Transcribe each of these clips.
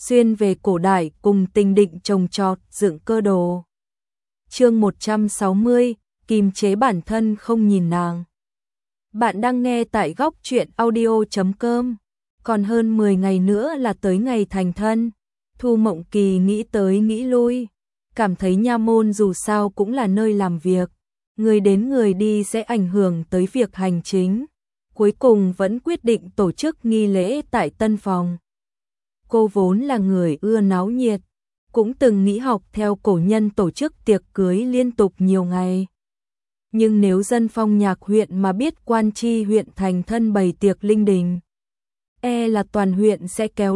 xuyên về cổ đại cùng tình định trồng trọt dựng cơ đồ. Chương 160, kiềm chế bản thân không nhìn nàng. Bạn đang nghe tại góc truyện audio.com. Còn hơn 10 ngày nữa là tới ngày thành thân. Thu Mộng Kỳ nghĩ tới nghĩ lui, cảm thấy nha môn dù sao cũng là nơi làm việc, người đến người đi sẽ ảnh hưởng tới việc hành chính. Cuối cùng vẫn quyết định tổ chức nghi lễ tại tân phòng. Cô vốn là người ưa náo nhiệt, cũng từng nghĩ học theo cổ nhân tổ chức tiệc cưới liên tục nhiều ngày. Nhưng nếu dân phong nhạc huyện mà biết Quan Chi huyện thành thân bày tiệc linh đình, là toàn huyện sẽ kéo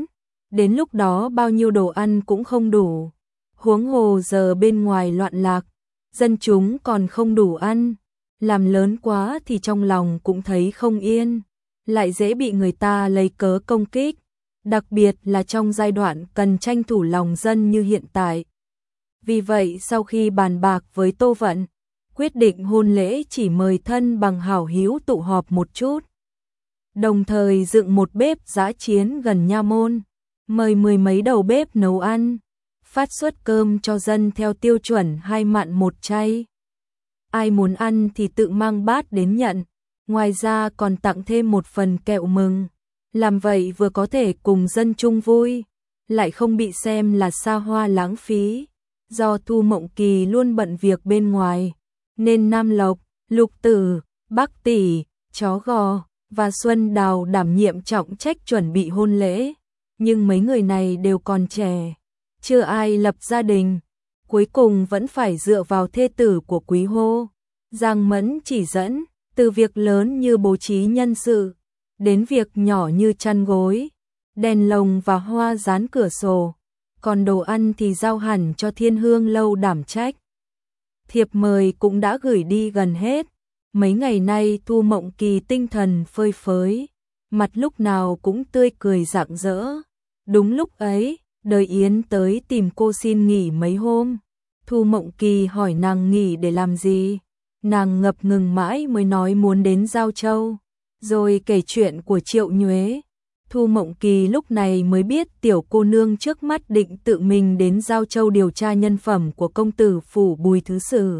đến lúc đó bao nhiêu đồ ăn cũng không đủ. Huống hồ giờ bên ngoài loạn lạc, dân chúng còn không đủ ăn, làm lớn quá thì trong lòng cũng thấy không yên, lại dễ bị người ta lấy cớ công kích, đặc biệt là trong giai đoạn cần tranh thủ lòng dân như hiện tại. Vì vậy sau khi bàn bạc với Tô Vận, quyết định hôn lễ chỉ mời thân bằng hảo hữu tụ họp một chút. Đồng thời dựng một bếp dã chiến gần nha môn, mời 10 mấy đầu bếp nấu ăn, phát suất cơm cho dân theo tiêu chuẩn 2 mặn 1 chay. Ai muốn ăn thì tự mang bát đến nhận, ngoài ra còn tặng thêm một phần kẹo mừng. Làm vậy vừa có thể cùng dân chung vui, lại không bị xem là xa hoa lãng phí. Do Thu Mộng Kỳ luôn bận việc bên ngoài, nên Nam Lộc, Lục Tử, Bắc Tỷ, Chó Gò và Xuân Đào đảm nhiệm trọng trách chuẩn bị hôn lễ. Nhưng mấy người này đều còn trẻ, chưa ai lập gia đình, cuối cùng vẫn phải dựa vào thê tử của Quý Hô, Giang Mẫn chỉ dẫn, từ việc lớn như bố trí nhân sự, đến việc nhỏ như chăn gối, đèn lồng và hoa dán cửa sổ, còn đồ ăn thì giao hẳn cho Thiên Hương Lâu đảm trách. Thiệp mời cũng đã gửi đi gần hết, mấy ngày nay Thu Mộng Kỳ tinh thần phơi phới, mặt lúc nào cũng tươi cười rạng rỡ. Đúng lúc ấy, Đời Yến tới tìm cô xin nghỉ mấy hôm. Thu Mộng Kỳ hỏi nàng nghỉ để làm gì, nàng ngập ngừng mãi mới nói muốn đến Giao Châu, rồi kể chuyện của Triệu Nhuế. Thu Mộng Kỳ lúc này mới biết tiểu cô nương trước mắt định tự mình đến Giao Châu điều tra nhân phẩm của công tử phủ Bùi Thứ Sử.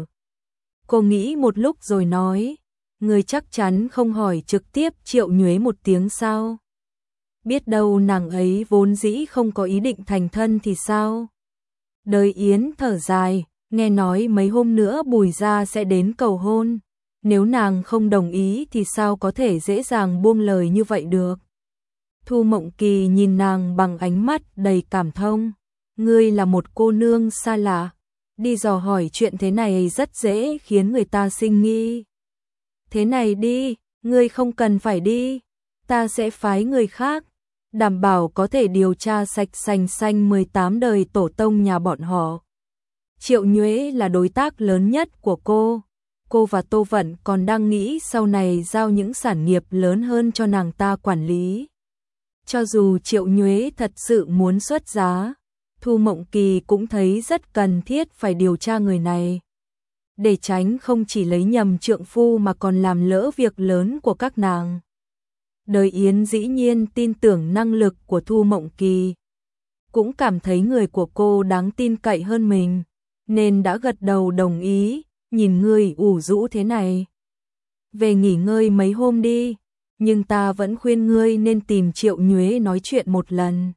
Cô nghĩ một lúc rồi nói, người chắc chắn không hỏi trực tiếp Triệu Nhuế một tiếng sao? Biết đâu nàng ấy vốn dĩ không có ý định thành thân thì sao? Đời Yến thở dài, nghe nói mấy hôm nữa Bùi gia sẽ đến cầu hôn, nếu nàng không đồng ý thì sao có thể dễ dàng buông lời như vậy được. Thu Mộng Kỳ nhìn nàng bằng ánh mắt đầy cảm thông, ngươi là một cô nương xa lạ, đi dò hỏi chuyện thế này rất dễ khiến người ta sinh nghi. Thế này đi, ngươi không cần phải đi, ta sẽ phái người khác, đảm bảo có thể điều tra sạch sành xanh 18 đời tổ tông nhà bọn họ. Triệu Nhuế là đối tác lớn nhất của cô và Tô Vận còn đang nghĩ sau này giao những sản nghiệp lớn hơn cho nàng ta quản lý. Cho dù Triệu Nhuế thật sự muốn xuất giá, Thu Mộng Kỳ cũng thấy rất cần thiết phải điều tra người này, để tránh không chỉ lấy nhầm trượng phu mà còn làm lỡ việc lớn của các nàng. Đời Yến dĩ nhiên tin tưởng năng lực của Thu Mộng Kỳ, cũng cảm thấy người của cô đáng tin cậy hơn mình, nên đã gật đầu đồng ý. Nhìn ngươi ủ rũ thế này, về nghỉ ngơi mấy hôm đi, nhưng ta vẫn khuyên ngươi nên tìm Triệu Nhuế nói chuyện một lần.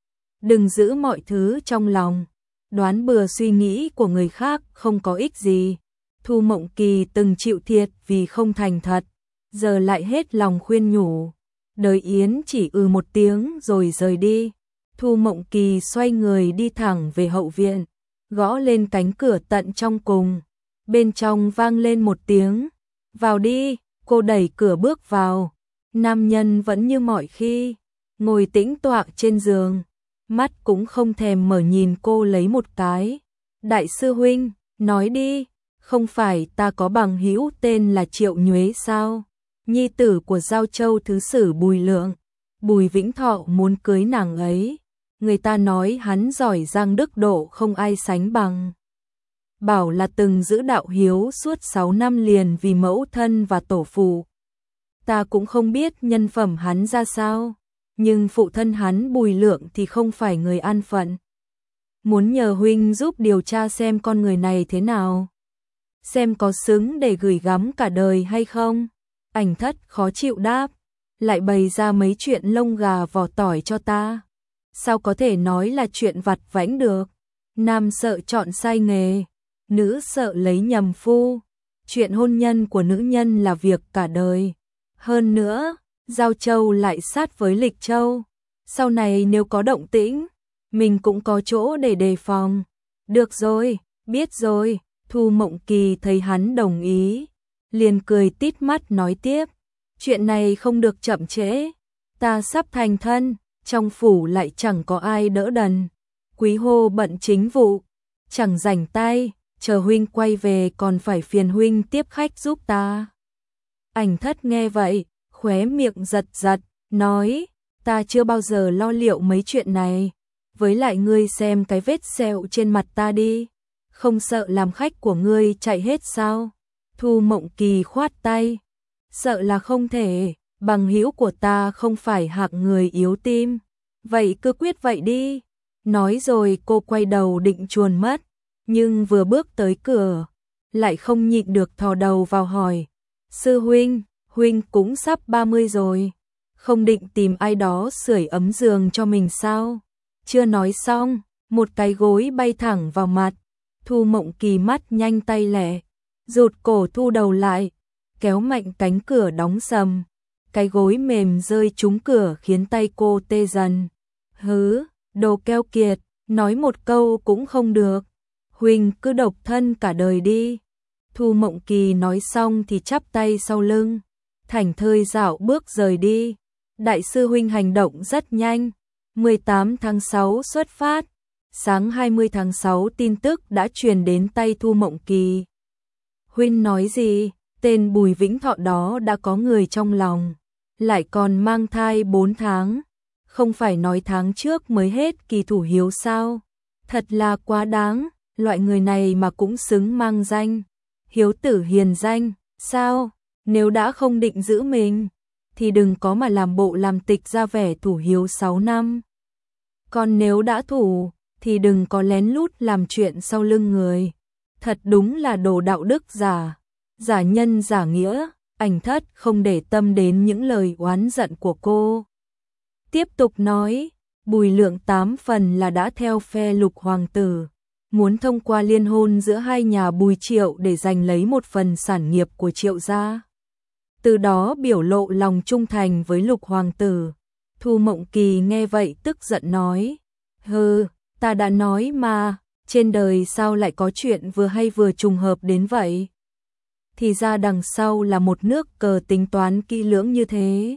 Đừng giữ mọi thứ trong lòng, đoán bừa suy nghĩ của người khác không có ích gì. Thu Mộng Kỳ từng chịu thiệt vì không thành thật, giờ lại hết lòng khuyên nhủ. Đời Yến chỉ một tiếng rồi rời đi. Thu Mộng Kỳ xoay người đi thẳng về hậu viện, gõ lên cánh cửa tận trong cùng. Bên trong vang lên một tiếng, vào đi. Cô đẩy cửa bước vào, nam nhân vẫn như mọi khi, ngồi tĩnh tọa trên giường, mắt cũng không thèm mở nhìn cô lấy một cái. Đại sư huynh, nói đi, không phải ta có bằng hữu tên là Triệu Nhuế sao? Nhi tử của Giao Châu Thứ Sử Bùi Lượng, Bùi Vĩnh Thọ muốn cưới nàng ấy. Người ta nói hắn giỏi giang đức độ không ai sánh bằng. Bảo là từng giữ đạo hiếu suốt 6 năm liền vì mẫu thân và tổ phụ. Ta cũng không biết nhân phẩm hắn ra sao, nhưng phụ thân hắn Bùi Lượng thì không phải người an phận. Muốn nhờ huynh giúp điều tra xem con người này thế nào, xem có xứng để gửi gắm cả đời hay không. Ảnh Thất khó chịu đáp, lại bày ra mấy chuyện lông gà vỏ tỏi cho ta. Sao có thể nói là chuyện vặt vãnh được? Nam sợ chọn sai nghề, nữ sợ lấy nhầm phu. Chuyện hôn nhân của nữ nhân là việc cả đời. Hơn nữa, Giao Châu lại sát với Lịch Châu. Sau này nếu có động tĩnh, mình cũng có chỗ để đề phòng. Được rồi, biết rồi. Thu Mộng Kỳ thấy hắn đồng ý, liền cười tít mắt nói tiếp. Chuyện này không được chậm trễ. Ta sắp thành thân, trong phủ lại chẳng có ai đỡ đần. Quý Hô bận chính vụ, chẳng rảnh tay, chờ huynh quay về còn phải phiền huynh tiếp khách giúp ta. Ảnh Thất nghe vậy, khóe miệng giật giật, nói, ta chưa bao giờ lo liệu mấy chuyện này. Với lại ngươi xem cái vết sẹo trên mặt ta đi, không sợ làm khách của ngươi chạy hết sao? Thu Mộng Kỳ khoát tay, sợ là không thể, bằng hữu của ta không phải hạng người yếu tim. Vậy cứ quyết vậy đi. Nói rồi cô quay đầu định chuồn mất, nhưng vừa bước tới cửa, lại không nhịn được thò đầu vào hỏi. Sư huynh, huynh cũng sắp 30 rồi, không định tìm ai đó sưởi ấm giường cho mình sao? Chưa nói xong, một cái gối bay thẳng vào mặt. Thu Mộng Kỳ mắt nhanh tay lẹ, rụt cổ thu đầu lại, kéo mạnh cánh cửa đóng sầm. Cái gối mềm rơi trúng cửa khiến tay cô tê dần. Hứ, đồ keo kiệt, nói một câu cũng không được. Huynh cứ độc thân cả đời đi. Thu Mộng Kỳ nói xong thì chắp tay sau lưng, thảnh thơi dạo bước rời đi. Đại sư huynh hành động rất nhanh. 18 tháng 6 xuất phát. Sáng 20 tháng 6 tin tức đã truyền đến tay Thu Mộng Kỳ. Huynh nói gì? Tên Bùi Vĩnh Thọ đó đã có người trong lòng, lại còn mang thai 4 tháng. Không phải nói tháng trước mới hết kỳ thủ hiếu sao? Thật là quá đáng, loại người này mà cũng xứng mang danh hiếu tử hiền danh, sao? Nếu đã không định giữ mình, thì đừng có mà làm bộ làm tịch ra vẻ thủ hiếu 6 năm. Còn nếu đã thủ, thì đừng có lén lút làm chuyện sau lưng người. Thật đúng là đồ đạo đức giả nhân giả nghĩa. Ảnh Thất không để tâm đến những lời oán giận của cô. Tiếp tục nói, Bùi Lượng 8 phần là đã theo phe Lục hoàng tử, muốn thông qua liên hôn giữa hai nhà Bùi Triệu để giành lấy một phần sản nghiệp của Triệu gia. Từ đó biểu lộ lòng trung thành với Lục hoàng tử. Thu Mộng Kỳ nghe vậy tức giận nói, hừ, ta đã nói mà, trên đời sao lại có chuyện vừa hay vừa trùng hợp đến vậy? Thì ra đằng sau là một nước cờ tính toán kỹ lưỡng như thế.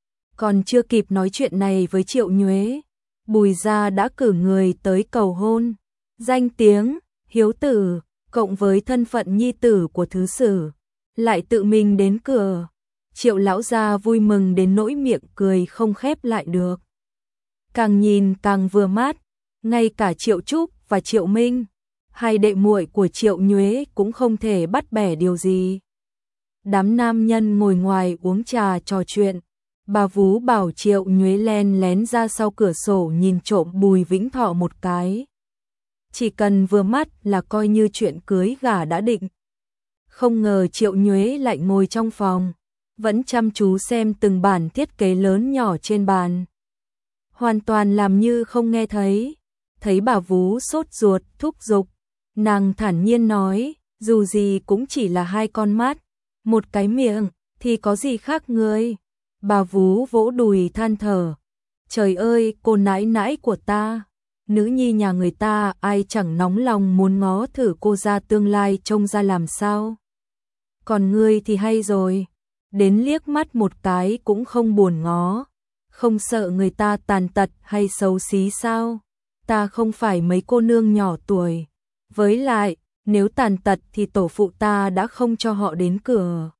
Còn chưa kịp nói chuyện này với Triệu Nhuế, Bùi gia đã cử người tới cầu hôn. Danh tiếng hiếu tử cộng với thân phận nhi tử của thứ sử, lại tự mình đến cửa. Triệu lão gia vui mừng đến nỗi miệng cười không khép lại được. Càng nhìn càng vừa mắt, ngay cả Triệu Trúc và Triệu Minh, hai đệ muội của Triệu Nhuế cũng không thể bắt bẻ điều gì. Đám nam nhân ngồi ngoài uống trà trò chuyện. Bà Vú bảo Triệu Nhuế len lén ra sau cửa sổ nhìn trộm Bùi Vĩnh Thọ một cái. Chỉ cần vừa mắt là coi như chuyện cưới gả đã định. Không ngờ Triệu Nhuế lại ngồi trong phòng, vẫn chăm chú xem từng bản thiết kế lớn nhỏ trên bàn, hoàn toàn làm như không nghe thấy. Thấy bà Vú sốt ruột thúc giục, nàng thản nhiên nói, dù gì cũng chỉ là hai con mắt, một cái miệng, thì có gì khác người. Bà Vú vỗ đùi than thở, trời ơi, cô nãi nãi của ta, nữ nhi nhà người ta ai chẳng nóng lòng muốn ngó thử cô ra tương lai trông ra làm sao. Còn ngươi thì hay rồi, đến liếc mắt một cái cũng không buồn ngó, không sợ người ta tàn tật hay xấu xí sao? Ta không phải mấy cô nương nhỏ tuổi, với lại, nếu tàn tật thì tổ phụ ta đã không cho họ đến cửa.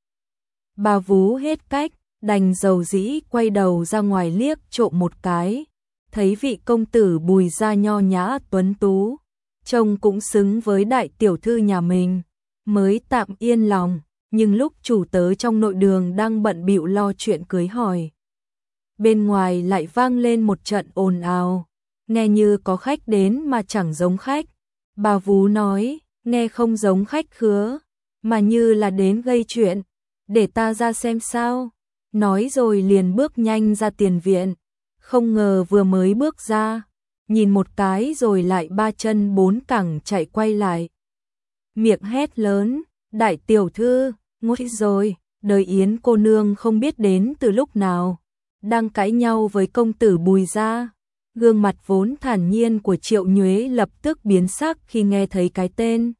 Bà Vú hết cách, đành dầu dĩ quay đầu ra ngoài liếc trộm một cái, thấy vị công tử Bùi gia nho nhã tuấn tú, trông cũng xứng với đại tiểu thư nhà mình, mới tạm yên lòng. Nhưng lúc chủ tớ trong nội đường đang bận bịu lo chuyện cưới hỏi, bên ngoài lại vang lên một trận ồn ào, nghe như có khách đến mà chẳng giống khách. Bà vú nói, nghe không giống khách khứa, mà như là đến gây chuyện, để ta ra xem sao. Nói rồi liền bước nhanh ra tiền viện, không ngờ vừa mới bước ra, nhìn một cái rồi lại ba chân bốn cẳng chạy quay lại. Miệng hét lớn, đại tiểu thư, nguy rồi, đời Yến cô nương không biết đến từ lúc nào, đang cãi nhau với công tử Bùi gia. Gương mặt vốn thản nhiên của Triệu Nhuế lập tức biến sắc khi nghe thấy cái tên.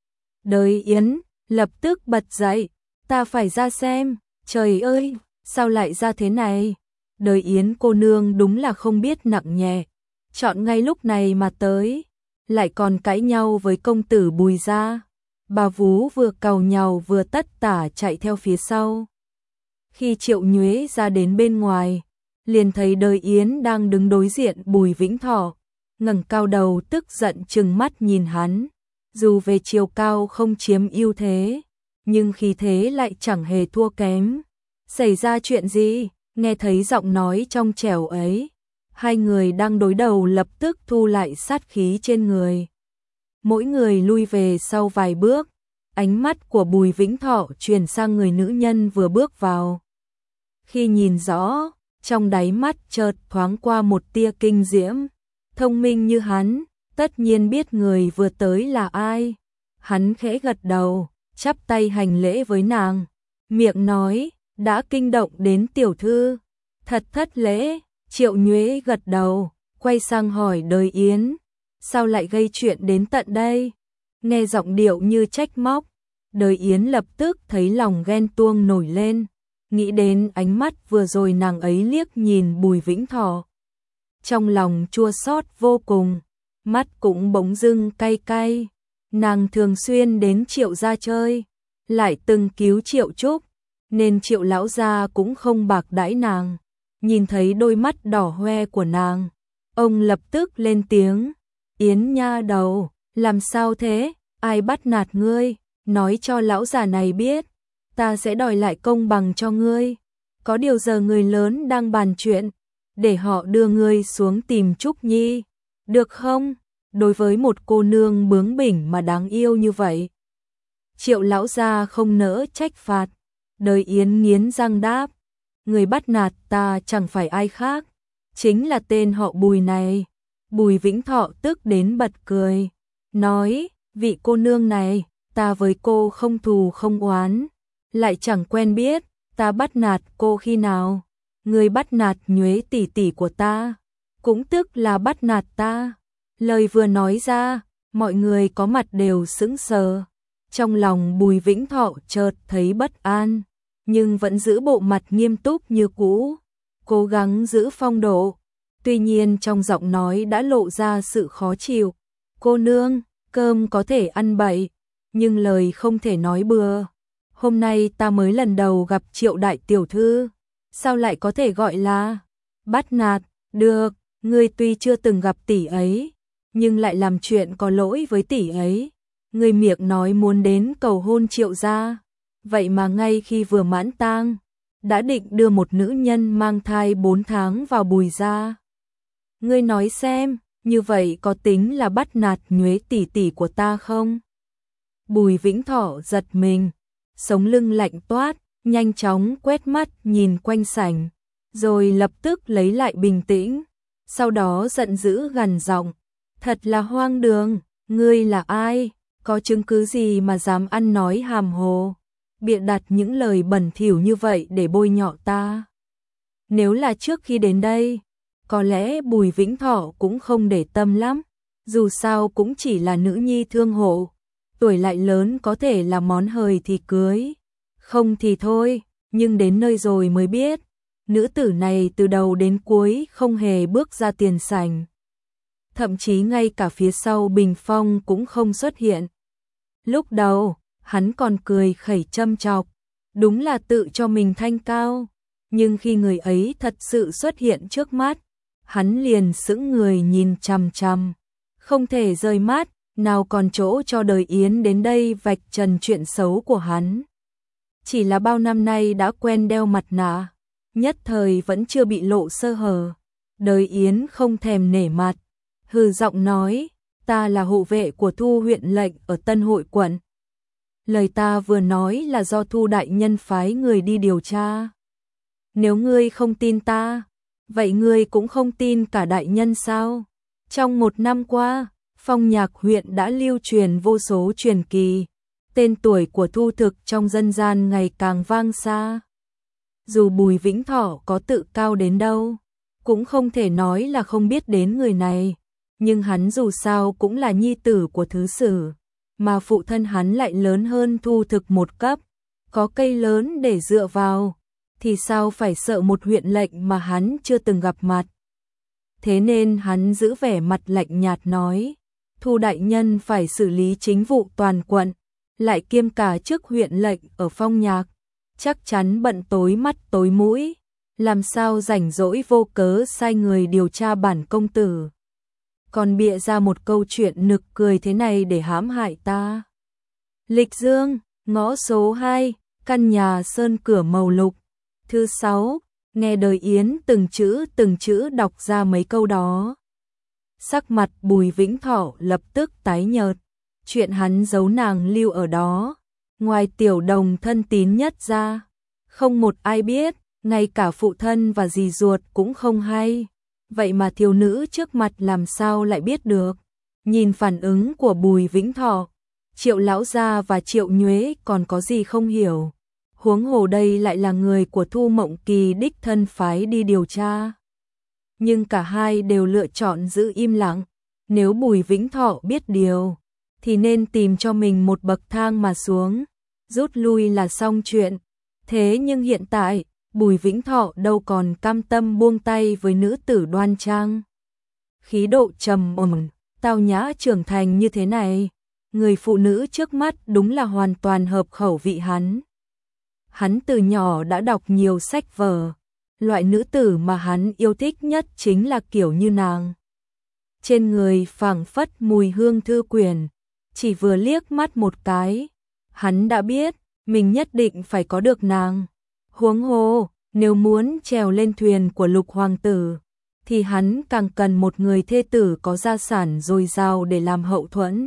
Đời Yến, lập tức bật dậy, ta phải ra xem, trời ơi, sao lại ra thế này? Đời Yến cô nương đúng là không biết nặng nhẹ, chọn ngay lúc này mà tới, lại còn cãi nhau với công tử Bùi gia. Bà vú vừa càu nhàu vừa tất tả chạy theo phía sau. Khi Triệu Nhuế ra đến bên ngoài, liền thấy Đời Yến đang đứng đối diện Bùi Vĩnh Thọ, ngẩng cao đầu tức giận trừng mắt nhìn hắn. Dù về chiều cao không chiếm ưu thế, nhưng khí thế lại chẳng hề thua kém. Xảy ra chuyện gì? Nghe thấy giọng nói trong trẻo ấy, hai người đang đối đầu lập tức thu lại sát khí trên người. Mỗi người lui về sau vài bước, ánh mắt của Bùi Vĩnh Thọ chuyển sang người nữ nhân vừa bước vào. Khi nhìn rõ, trong đáy mắt chợt thoáng qua một tia kinh diễm. Thông minh như hắn, tất nhiên biết người vừa tới là ai. Hắn khẽ gật đầu, chắp tay hành lễ với nàng, miệng nói, đã kinh động đến tiểu thư, thật thất lễ. Triệu Nhuế gật đầu, quay sang hỏi Đời Yến, sao lại gây chuyện đến tận đây? Nghe giọng điệu như trách móc, Đời Yến lập tức thấy lòng ghen tuông nổi lên, nghĩ đến ánh mắt vừa rồi nàng ấy liếc nhìn Bùi Vĩnh Thọ. Trong lòng chua xót vô cùng, mắt cũng bỗng dưng cay cay. Nàng thường xuyên đến Triệu gia chơi, lại từng cứu Triệu Trúc, nên Triệu lão gia cũng không bạc đãi nàng. Nhìn thấy đôi mắt đỏ hoe của nàng, ông lập tức lên tiếng, Yến nha đầu, làm sao thế, ai bắt nạt ngươi, nói cho lão già này biết, ta sẽ đòi lại công bằng cho ngươi. Có điều giờ người lớn đang bàn chuyện, để họ đưa ngươi xuống tìm Trúc Nhi, được không? Đối với một cô nương bướng bỉnh mà đáng yêu như vậy, Triệu lão gia không nỡ trách phạt. Đời Yến nghiến răng đáp, người bắt nạt ta chẳng phải ai khác, chính là tên họ Bùi này. Bùi Vĩnh Thọ tức đến bật cười, nói, vị cô nương này, ta với cô không thù không oán, lại chẳng quen biết, ta bắt nạt cô khi nào? Người bắt nạt Nhuế tỷ tỷ của ta, cũng tức là bắt nạt ta. Lời vừa nói ra, mọi người có mặt đều sững sờ. Trong lòng Bùi Vĩnh Thọ chợt thấy bất an, nhưng vẫn giữ bộ mặt nghiêm túc như cũ, cố gắng giữ phong độ. Tuy nhiên trong giọng nói đã lộ ra sự khó chịu. Cô nương, cơm có thể ăn bậy, nhưng lời không thể nói bừa. Hôm nay ta mới lần đầu gặp Triệu đại tiểu thư, sao lại có thể gọi là bắt nạt? Được, ngươi tuy chưa từng gặp tỷ ấy, nhưng lại làm chuyện có lỗi với tỷ ấy. Ngươi miệng nói muốn đến cầu hôn Triệu gia, vậy mà ngay khi vừa mãn tang, đã định đưa một nữ nhân mang thai 4 tháng vào Bùi gia. Ngươi nói xem, như vậy có tính là bắt nạt Nhuế tỷ tỷ của ta không? Bùi Vĩnh Thọ giật mình, sống lưng lạnh toát, nhanh chóng quét mắt nhìn quanh sảnh, rồi lập tức lấy lại bình tĩnh, sau đó giận dữ gằn giọng, thật là hoang đường, ngươi là ai, có chứng cứ gì mà dám ăn nói hàm hồ, bịa đặt những lời bẩn thỉu như vậy để bôi nhọ ta? Nếu là trước khi đến đây, có lẽ Bùi Vĩnh Thọ cũng không để tâm lắm, dù sao cũng chỉ là nữ nhi thương hộ, tuổi lại lớn có thể là món hời thì cưới, không thì thôi, nhưng đến nơi rồi mới biết, nữ tử này từ đầu đến cuối không hề bước ra tiền sảnh. Thậm chí ngay cả phía sau bình phong cũng không xuất hiện. Lúc đầu, hắn còn cười khẩy châm chọc, đúng là tự cho mình thanh cao, nhưng khi người ấy thật sự xuất hiện trước mắt, hắn liền sững người nhìn chằm chằm, không thể rời mắt, nào còn chỗ cho Đời Yến đến đây vạch trần chuyện xấu của hắn. Chỉ là bao năm nay đã quen đeo mặt nạ, nhất thời vẫn chưa bị lộ sơ hở. Đời Yến không thèm nể mặt, hừ giọng nói, ta là hộ vệ của Thu huyện lệnh ở Tân Hội quận. Lời ta vừa nói là do Thu đại nhân phái người đi điều tra. Nếu ngươi không tin ta, vậy ngươi cũng không tin cả đại nhân sao? Trong 1 năm qua, Phong Nhạc huyện đã lưu truyền vô số truyền kỳ, tên tuổi của Thu Thực trong dân gian ngày càng vang xa. Dù Bùi Vĩnh Thọ có tự cao đến đâu, cũng không thể nói là không biết đến người này, nhưng hắn dù sao cũng là nhi tử của thứ sử, mà phụ thân hắn lại lớn hơn Thu Thực một cấp, có cây lớn để dựa vào, thì sao phải sợ một huyện lệnh mà hắn chưa từng gặp mặt. Thế nên hắn giữ vẻ mặt lạnh nhạt nói, Thu đại nhân phải xử lý chính vụ toàn quận, lại kiêm cả chức huyện lệnh ở Phong Nhạc, chắc chắn bận tối mắt tối mũi, làm sao rảnh rỗi vô cớ sai người điều tra bản công tử. Còn bịa ra một câu chuyện nực cười thế này để hãm hại ta. Lịch Dương, ngõ số 2, căn nhà sơn cửa màu lục. Thứ 6, nghe đời Yến từng chữ đọc ra mấy câu đó. Sắc mặt Bùi Vĩnh Thọ lập tức tái nhợt, chuyện hắn giấu nàng lưu ở đó, ngoài tiểu đồng thân tín nhất ra, không một ai biết, ngay cả phụ thân và dì ruột cũng không hay. Vậy mà thiếu nữ trước mặt làm sao lại biết được? Nhìn phản ứng của Bùi Vĩnh Thọ, Triệu lão gia và Triệu Nhuế còn có gì không hiểu. Huống hồ đây lại là người của Thu Mộng Kỳ đích thân phái đi điều tra. Nhưng cả hai đều lựa chọn giữ im lặng. Nếu Bùi Vĩnh Thọ biết điều, thì nên tìm cho mình một bậc thang mà xuống, rút lui là xong chuyện. Thế nhưng hiện tại, Bùi Vĩnh Thọ đâu còn cam tâm buông tay với nữ tử đoan trang, khí độ trầm ổn, tao nhã trưởng thành như thế này. Người phụ nữ trước mắt đúng là hoàn toàn hợp khẩu vị hắn. Hắn từ nhỏ đã đọc nhiều sách vở, loại nữ tử mà hắn yêu thích nhất chính là kiểu như nàng. Trên người phảng phất mùi hương thư quyển, chỉ vừa liếc mắt một cái, hắn đã biết mình nhất định phải có được nàng. Huống hồ, nếu muốn trèo lên thuyền của Lục hoàng tử, thì hắn càng cần một người thê tử có gia sản dồi dào để làm hậu thuẫn.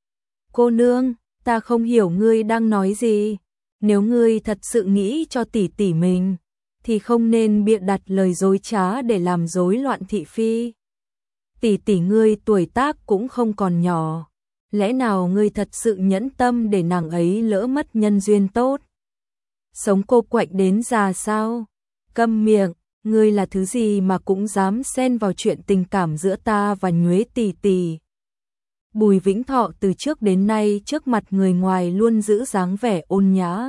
Cô nương, ta không hiểu ngươi đang nói gì. Nếu ngươi thật sự nghĩ cho tỷ tỷ mình, thì không nên bịa đặt lời dối trá để làm rối loạn thị phi. Tỷ tỷ ngươi tuổi tác cũng không còn nhỏ, lẽ nào ngươi thật sự nhẫn tâm để nàng ấy lỡ mất nhân duyên tốt? Sống cô quạnh đến già sao? Câm miệng, ngươi là thứ gì mà cũng dám xen vào chuyện tình cảm giữa ta và Nhuế tỷ tỷ? Bùi Vĩnh Thọ từ trước đến nay trước mặt người ngoài luôn giữ dáng vẻ ôn nhã,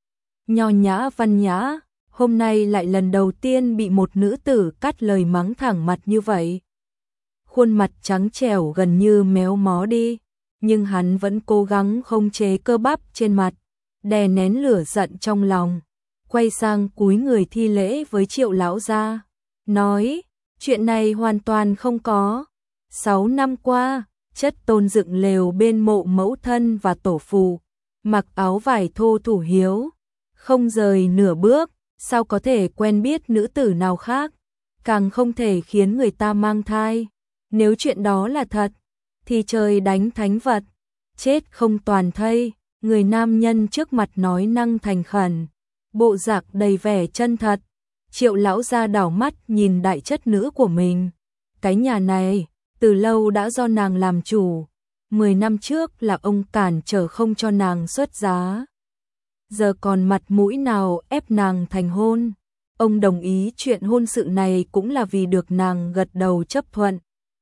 nho nhã văn nhã, hôm nay lại lần đầu tiên bị một nữ tử cắt lời mắng thẳng mặt như vậy. Khuôn mặt trắng trẻo gần như méo mó đi, nhưng hắn vẫn cố gắng khống chế cơ bắp trên mặt, đè nén lửa giận trong lòng, quay sang cúi người thi lễ với Triệu lão gia, nói, chuyện này hoàn toàn không có. 6 năm qua, chất tôn dựng lều bên mộ mẫu thân và tổ phụ, mặc áo vải thô thủ hiếu, không rời nửa bước, sao có thể quen biết nữ tử nào khác, càng không thể khiến người ta mang thai. Nếu chuyện đó là thật, thì trời đánh thánh vật, chết không toàn thây. Người nam nhân trước mặt nói năng thành khẩn, bộ dạng đầy vẻ chân thật. Triệu lão gia đảo mắt nhìn đại chất nữ của mình. Cái nhà này, từ lâu đã do nàng làm chủ. 10 năm trước là ông cản trở không cho nàng xuất giá. Giờ còn mặt mũi nào ép nàng thành hôn. Ông đồng ý chuyện hôn sự này cũng là vì được nàng gật đầu chấp thuận.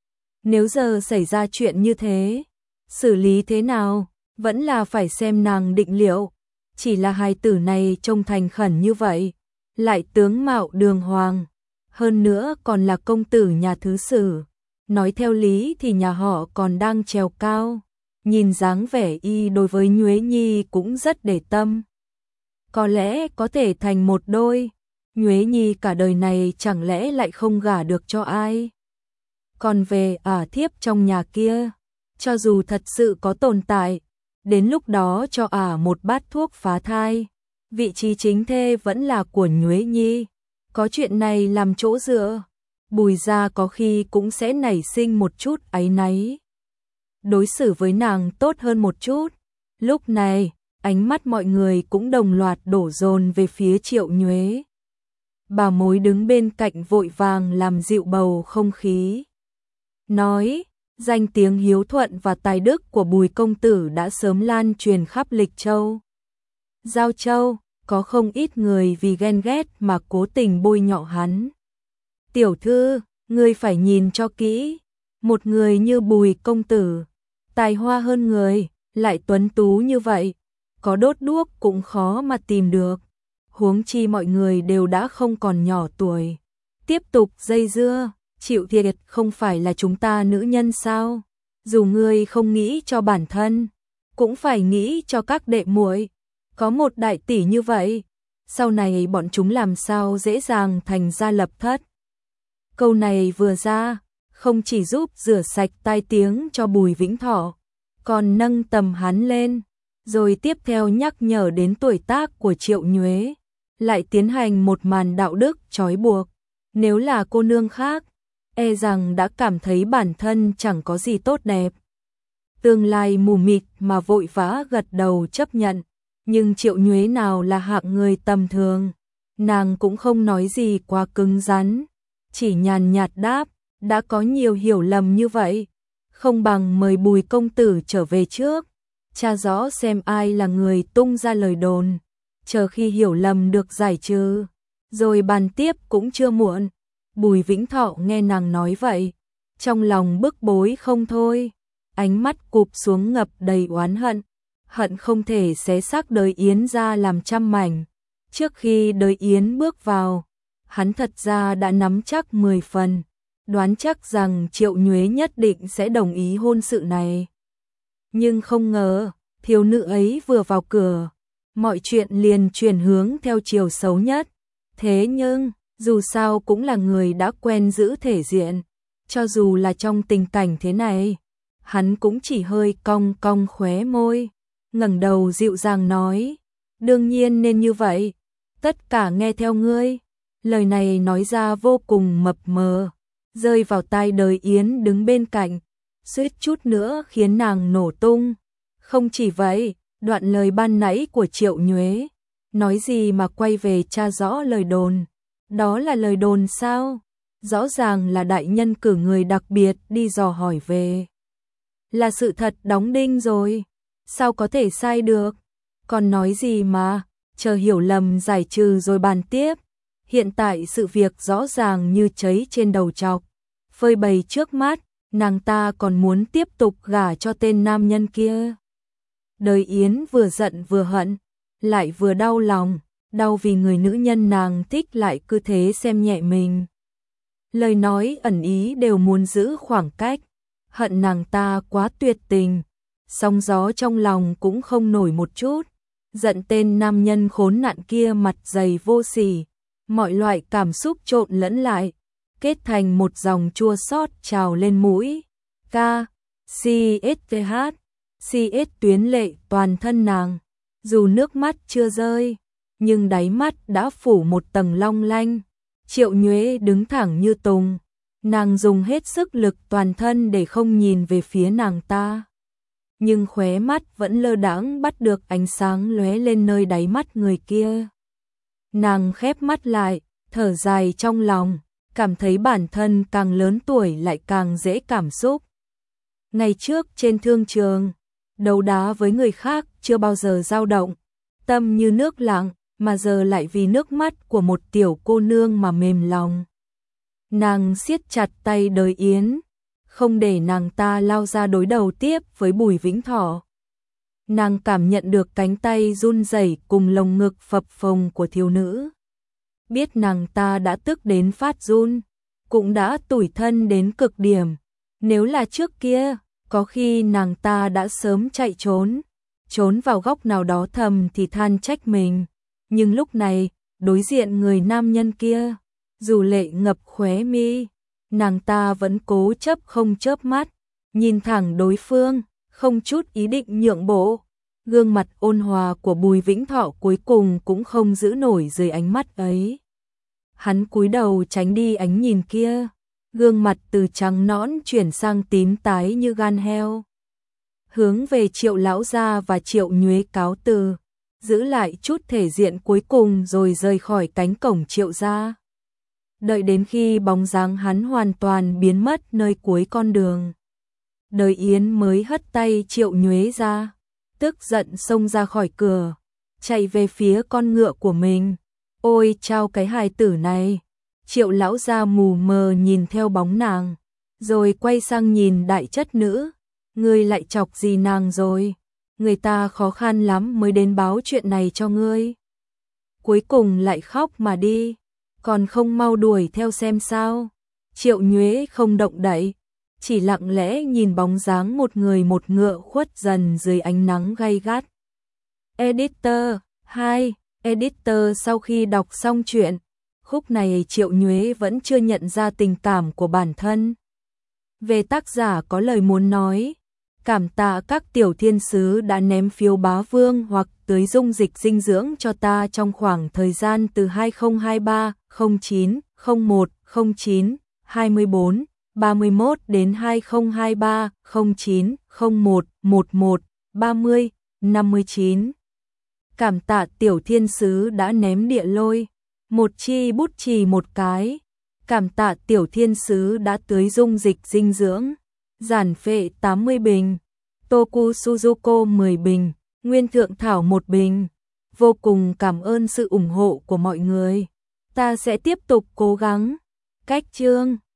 Nếu giờ xảy ra chuyện như thế, xử lý thế nào, vẫn là phải xem nàng định liệu. Chỉ là hài tử này trông thành khẩn như vậy, lại tướng mạo đường hoàng, hơn nữa còn là công tử nhà thứ sử. Nói theo lý thì nhà họ còn đang trèo cao, nhìn dáng vẻ y đối với Nhuế Nhi cũng rất để tâm. Có lẽ có thể thành một đôi, Nhuế Nhi cả đời này chẳng lẽ lại không gả được cho ai. Còn về thiếp trong nhà kia, cho dù thật sự có tồn tại, đến lúc đó cho một bát thuốc phá thai, vị trí chính thê vẫn là của Nhuế Nhi. có chuyện này làm chỗ dựa, Bùi gia có khi cũng sẽ nảy sinh một chút áy náy. Đối xử với nàng tốt hơn một chút. Lúc này, ánh mắt mọi người cũng đồng loạt đổ dồn về phía Triệu Nhuế. Bà mối đứng bên cạnh vội vàng làm dịu bầu không khí. Nói, danh tiếng hiếu thuận và tài đức của Bùi công tử đã sớm lan truyền khắp Lịch Châu. Giao Châu, có không ít người vì ghen ghét mà cố tình bôi nhọ hắn. Tiểu thư, ngươi phải nhìn cho kỹ, một người như Bùi công tử, tài hoa hơn người, lại tuấn tú như vậy, có đốt đuốc cũng khó mà tìm được. Huống chi mọi người đều đã không còn nhỏ tuổi. Tiếp tục dây dưa, chịu thiệt không phải là chúng ta nữ nhân sao? Dù ngươi không nghĩ cho bản thân, cũng phải nghĩ cho các đệ muội. Có một đại tỷ như vậy, sau này bọn chúng làm sao dễ dàng thành gia lập thất. Câu này vừa ra, không chỉ giúp rửa sạch tai tiếng cho Bùi Vĩnh Thọ, còn nâng tầm hắn lên, rồi tiếp theo nhắc nhở đến tuổi tác của Triệu Nhuế, lại tiến hành một màn đạo đức trói buộc. Nếu là cô nương khác, e rằng đã cảm thấy bản thân chẳng có gì tốt đẹp. Tương lai mù mịt mà vội vã gật đầu chấp nhận, nhưng Triệu Nhuế nào là hạng người tầm thường, nàng cũng không nói gì quá cứng rắn, chỉ nhàn nhạt đáp, đã có nhiều hiểu lầm như vậy, không bằng mời Bùi công tử trở về trước, tra rõ xem ai là người tung ra lời đồn, chờ khi hiểu lầm được giải trừ, rồi bàn tiếp cũng chưa muộn. Bùi Vĩnh Thọ nghe nàng nói vậy, trong lòng bức bối không thôi, ánh mắt cụp xuống ngập đầy oán hận, hận không thể xé xác Đới Yến ra làm trăm mảnh. Trước khi Đới Yến bước vào, hắn thật ra đã nắm chắc 10 phần, đoán chắc rằng Triệu Nhuế nhất định sẽ đồng ý hôn sự này. Nhưng không ngờ, thiếu nữ ấy vừa vào cửa, mọi chuyện liền chuyển hướng theo chiều xấu nhất. Thế nhưng, dù sao cũng là người đã quen giữ thể diện, cho dù là trong tình cảnh thế này, hắn cũng chỉ hơi cong cong khóe môi, ngẩng đầu dịu dàng nói, đương nhiên nên như vậy, tất cả nghe theo ngươi. Lời này nói ra vô cùng mập mờ, rơi vào tai Đới Yến đứng bên cạnh, suýt chút nữa khiến nàng nổ tung. Không chỉ vậy, đoạn lời ban nãy của Triệu Nhuế, nói gì mà quay về tra rõ lời đồn. Đó là lời đồn sao? Rõ ràng là đại nhân cử người đặc biệt đi dò hỏi về. Là sự thật đóng đinh rồi, sao có thể sai được? Còn nói gì mà, chờ hiểu lầm giải trừ rồi bàn tiếp. Hiện tại sự việc rõ ràng như cháy trên đầu trọc, phơi bày trước mắt, nàng ta còn muốn tiếp tục gả cho tên nam nhân kia. Đới Yến vừa giận vừa hận, lại vừa đau lòng, đau vì người nữ nhân nàng thích lại cứ thế xem nhẹ mình. Lời nói ẩn ý đều muốn giữ khoảng cách, hận nàng ta quá tuyệt tình, sóng gió trong lòng cũng không nổi một chút, giận tên nam nhân khốn nạn kia mặt dày vô sỉ, mọi loại cảm xúc trộn lẫn lại, kết thành một dòng chua xót trào lên mũi. CSTH, CS tuyến lệ toàn thân nàng, dù nước mắt chưa rơi, nhưng đáy mắt đã phủ một tầng long lanh. Triệu Nhuế đứng thẳng như tùng, nàng dùng hết sức lực toàn thân để không nhìn về phía nàng ta. Nhưng khóe mắt vẫn lơ đãng bắt được ánh sáng lóe lên nơi đáy mắt người kia. Nàng khép mắt lại, thở dài trong lòng, cảm thấy bản thân càng lớn tuổi lại càng dễ cảm xúc. Ngày trước trên thương trường, đấu đá với người khác chưa bao giờ dao động, tâm như nước lặng, mà giờ lại vì nước mắt của một tiểu cô nương mà mềm lòng. Nàng siết chặt tay Đới Yến, không để nàng ta lao ra đối đầu tiếp với Bùi Vĩnh Thọ. Nàng cảm nhận được cánh tay run rẩy cùng lồng ngực phập phồng của thiếu nữ. Biết nàng ta đã tức đến phát run, cũng đã tủi thân đến cực điểm. Nếu là trước kia, có khi nàng ta đã sớm chạy trốn vào góc nào đó thầm thì than trách mình. Nhưng lúc này, đối diện người nam nhân kia, dù lệ ngập khóe mi, nàng ta vẫn cố chấp không chớp mắt, nhìn thẳng đối phương, không chút ý định nhượng bộ. Gương mặt ôn hòa của Bùi Vĩnh Thọ cuối cùng cũng không giữ nổi dưới ánh mắt ấy. Hắn cúi đầu tránh đi ánh nhìn kia, gương mặt từ trắng nõn chuyển sang tím tái như gan heo. Hướng về Triệu lão gia và Triệu Nhuế cáo từ, giữ lại chút thể diện cuối cùng rồi rời khỏi cánh cổng Triệu gia. Đợi đến khi bóng dáng hắn hoàn toàn biến mất nơi cuối con đường, Đời Yến mới hất tay Triệu Nhuế ra, tức giận xông ra khỏi cửa, chạy về phía con ngựa của mình. Ôi chao cái hài tử này! Triệu lão gia mù mờ nhìn theo bóng nàng, rồi quay sang nhìn đại chất nữ. Ngươi lại chọc gì nàng rồi? Người ta khó khăn lắm mới đến báo chuyện này cho ngươi. Cuối cùng lại khóc mà đi, còn không mau đuổi theo xem sao. Triệu Nhuế không động đậy, chỉ lặng lẽ nhìn bóng dáng một người một ngựa khuất dần dưới ánh nắng gay gắt. Editor 2. Editor sau khi đọc xong chuyện, khúc này Triệu Nhuế vẫn chưa nhận ra tình cảm của bản thân. Về tác giả có lời muốn nói, cảm tạ các tiểu thiên sứ đã ném phiếu bá vương hoặc tưới dung dịch dinh dưỡng cho ta trong khoảng thời gian từ 2023 09 01 09 24 31 đến 2023 09 01 11 30 59. Cảm tạ tiểu thiên sứ đã ném địa lôi một chi bút chì một cái. Cảm tạ tiểu thiên sứ đã tưới dung dịch dinh dưỡng. Giản phệ 80 bình. Toku Suzuko 10 bình. Nguyên thượng thảo 1 bình. Vô cùng cảm ơn sự ủng hộ của mọi người. Ta sẽ tiếp tục cố gắng. Cách chương